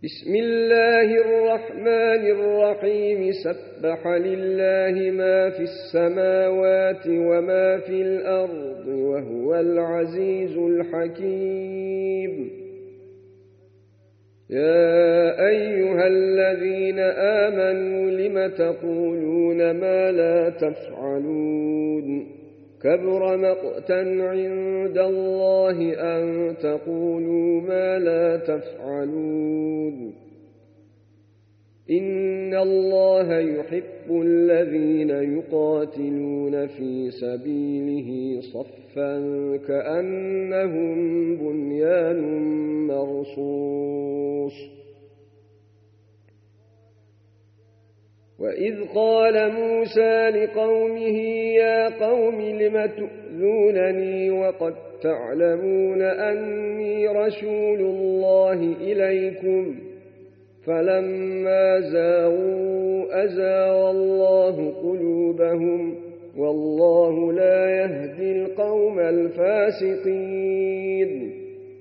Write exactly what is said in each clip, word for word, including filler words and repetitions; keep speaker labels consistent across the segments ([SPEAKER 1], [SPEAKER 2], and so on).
[SPEAKER 1] بسم الله الرحمن الرحيم سبح لله ما في السماوات وما في الأرض وهو العزيز الحكيم. يا أيها الذين آمنوا لم تقولون ما لا تفعلون كبر مقتا عند الله أن تقولوا ما لا تفعلون. إن الله يحب الذين يقاتلون في سبيله صفا كأنهم بنيان مرصوص. وإذ قال موسى لقومه يا قوم لم تؤذونني وقد تعلمون أني رسول الله إليكم فلما زاغوا أزاغ الله قلوبهم والله لا يهدي القوم الفاسقين.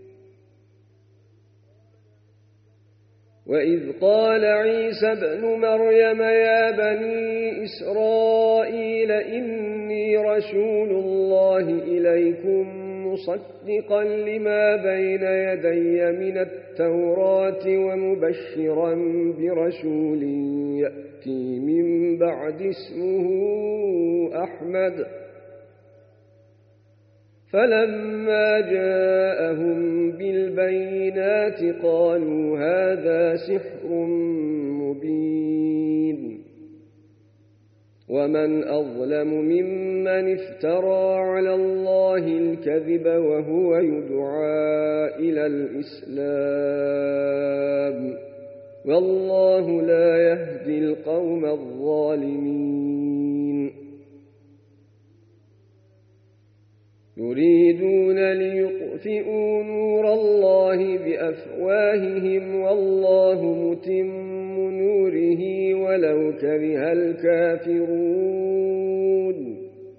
[SPEAKER 1] وإذ قال عيسى ابن مريم يا بني إسرائيل إني رسول الله إليكم مصدقا لما بين يدي من التوراة ومبشرا برسول يأتي من بعد اسمه أحمد. فلما جاءهم بالبينات قالوا هذا سحر مبين. ومن أظلم ممن افترى على الله الكذب وهو يدعى إلى الإسلام والله لا يهدي القوم الظالمين. يريدون ليطفئوا نور الله بأفواههم والله متم نوره ولو كره الكافرون.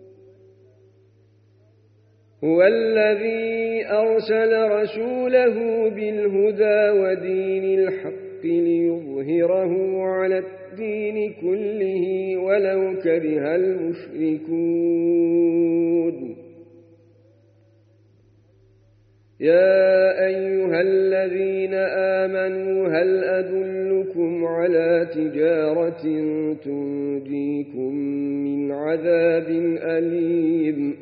[SPEAKER 1] هو الذي أرسل رسوله بالهدى ودين الحق ليظهره على الدين كله ولو كره المشركون. يا أيها الذين آمنوا هل أدلكم على تجارة تنجيكم من عذاب أليم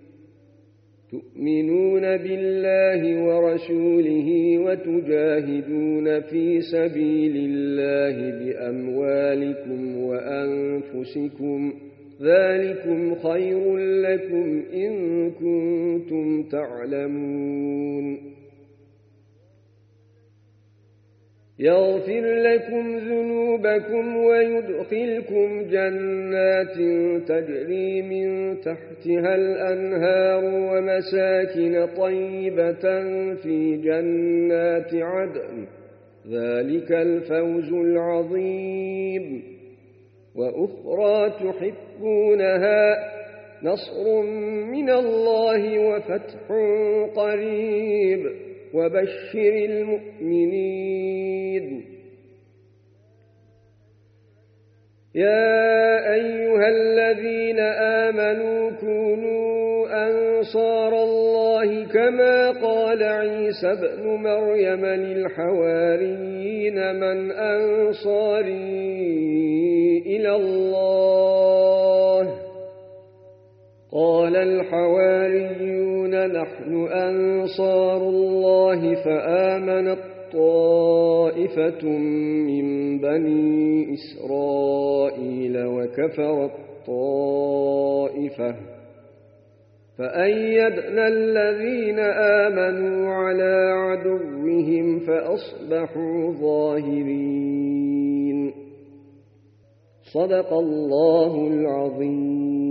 [SPEAKER 1] تؤمنون بالله ورسوله وتجاهدون في سبيل الله بأموالكم وأنفسكم ذلكم خير لكم إن كنتم تعلمون. يغفر لكم ذنوبكم ويدخلكم جنات تجري من تحتها الأنهار ومساكن طيبة في جنات عدن ذلك الفوز العظيم. وأخرى تحبونها نصر من الله وفتح قريب وبشر المؤمنين. يا أيها الذين آمنوا كونوا أنصار الله كما قال عيسى ابن مريم للحواريين من أنصاري إلى الله قال الحواريون نحن أنصار الله فآمنت طائفة من بني إسرائيل وكفرت طائفة فأيدنا الذين آمنوا على عدوهم فأصبحوا ظاهرين. صدق الله العظيم.